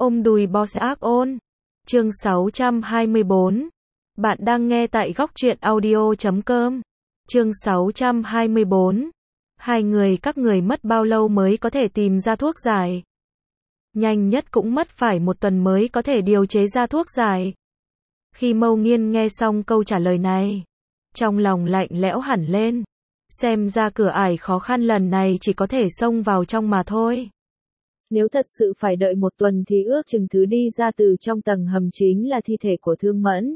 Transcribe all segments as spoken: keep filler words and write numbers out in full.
Ôm đùi boss ác ôn. Chương sáu trăm hai mươi bốn. Bạn đang nghe tại góc truyện audio chấm com. Chương sáu trăm hai mươi bốn. Hai người các người mất bao lâu mới có thể tìm ra thuốc giải? Nhanh nhất cũng mất phải một tuần mới có thể điều chế ra thuốc giải. Khi Mâu Nghiên nghe xong câu trả lời này, trong lòng lạnh lẽo hẳn lên. Xem ra cửa ải khó khăn lần này chỉ có thể xông vào trong mà thôi. Nếu thật sự phải đợi một tuần thì ước chừng thứ đi ra từ trong tầng hầm chính là thi thể của Thương Mẫn.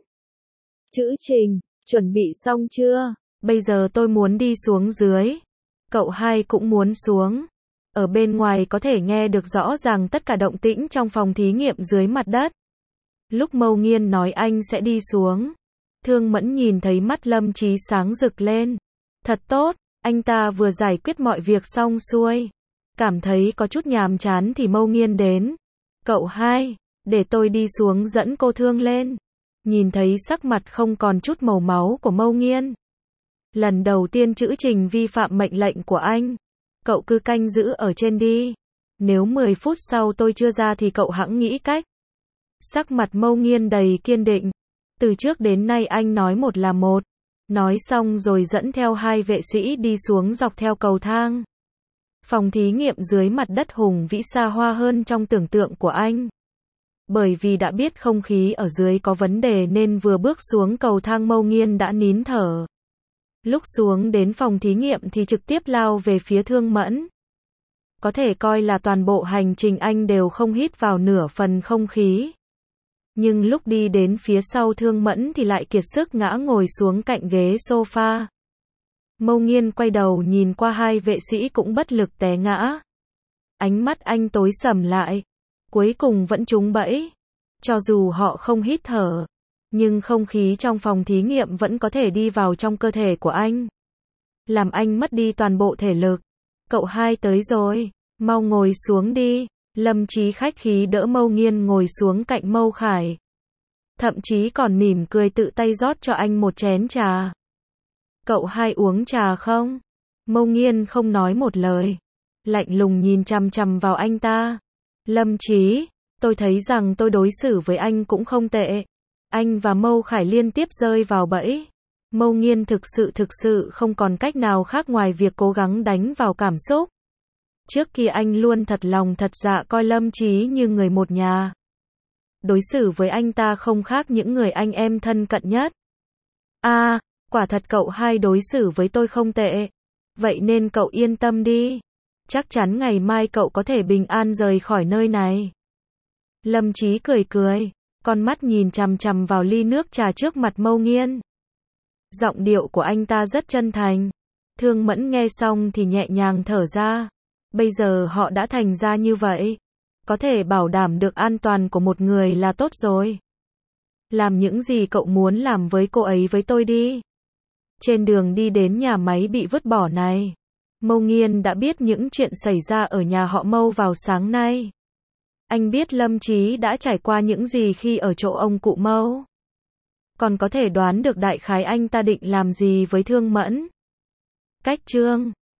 Chữ Trình, chuẩn bị xong chưa? Bây giờ tôi muốn đi xuống dưới. Cậu hai cũng muốn xuống. Ở bên ngoài có thể nghe được rõ ràng tất cả động tĩnh trong phòng thí nghiệm dưới mặt đất. Lúc Mâu Nghiên nói anh sẽ đi xuống, Thương Mẫn nhìn thấy mắt Lâm Chí sáng rực lên. Thật tốt, anh ta vừa giải quyết mọi việc xong xuôi. Cảm thấy có chút nhàm chán thì Mâu Nghiên đến. Cậu hai, để tôi đi xuống dẫn cô Thương lên. Nhìn thấy sắc mặt không còn chút màu máu của Mâu Nghiên. Lần đầu tiên Chữ Trình vi phạm mệnh lệnh của anh. Cậu cứ canh giữ ở trên đi. Nếu mười phút sau tôi chưa ra thì cậu hẵng nghĩ cách. Sắc mặt Mâu Nghiên đầy kiên định. Từ trước đến nay anh nói một là một. Nói xong rồi dẫn theo hai vệ sĩ đi xuống dọc theo cầu thang. Phòng thí nghiệm dưới mặt đất hùng vĩ xa hoa hơn trong tưởng tượng của anh. Bởi vì đã biết không khí ở dưới có vấn đề nên vừa bước xuống cầu thang Mâu Nghiên đã nín thở. Lúc xuống đến phòng thí nghiệm thì trực tiếp lao về phía Thương Mẫn. Có thể coi là toàn bộ hành trình anh đều không hít vào nửa phần không khí. Nhưng lúc đi đến phía sau Thương Mẫn thì lại kiệt sức ngã ngồi xuống cạnh ghế sofa. Mâu Nghiên quay đầu nhìn qua hai vệ sĩ cũng bất lực té ngã. Ánh mắt anh tối sầm lại. Cuối cùng vẫn trúng bẫy. Cho dù họ không hít thở, nhưng không khí trong phòng thí nghiệm vẫn có thể đi vào trong cơ thể của anh. Làm anh mất đi toàn bộ thể lực. Cậu hai tới rồi, mau ngồi xuống đi. Lâm Chí khách khí đỡ Mâu Nghiên ngồi xuống cạnh Mâu Khải. Thậm chí còn mỉm cười tự tay rót cho anh một chén trà. Cậu hai uống trà không? Mâu Nghiên không nói một lời. Lạnh lùng nhìn chằm chằm vào anh ta. Lâm Chí, tôi thấy rằng tôi đối xử với anh cũng không tệ. Anh và Mâu Khải liên tiếp rơi vào bẫy. Mâu Nghiên thực sự thực sự không còn cách nào khác ngoài việc cố gắng đánh vào cảm xúc. Trước kia anh luôn thật lòng thật dạ coi Lâm Chí như người một nhà. Đối xử với anh ta không khác những người anh em thân cận nhất. À, quả thật cậu hai đối xử với tôi không tệ. Vậy nên cậu yên tâm đi. Chắc chắn ngày mai cậu có thể bình an rời khỏi nơi này. Lâm Chí cười cười, con mắt nhìn chằm chằm vào ly nước trà trước mặt Mâu Nghiên. Giọng điệu của anh ta rất chân thành. Thương Mẫn nghe xong thì nhẹ nhàng thở ra. Bây giờ họ đã thành ra như vậy. Có thể bảo đảm được an toàn của một người là tốt rồi. Làm những gì cậu muốn làm với cô ấy với tôi đi. Trên đường đi đến nhà máy bị vứt bỏ này, Mâu Nghiên đã biết những chuyện xảy ra ở nhà họ Mâu vào sáng nay. Anh biết Lâm Chí đã trải qua những gì khi ở chỗ ông cụ Mâu. Còn có thể đoán được đại khái anh ta định làm gì với Thương Mẫn. Cách chương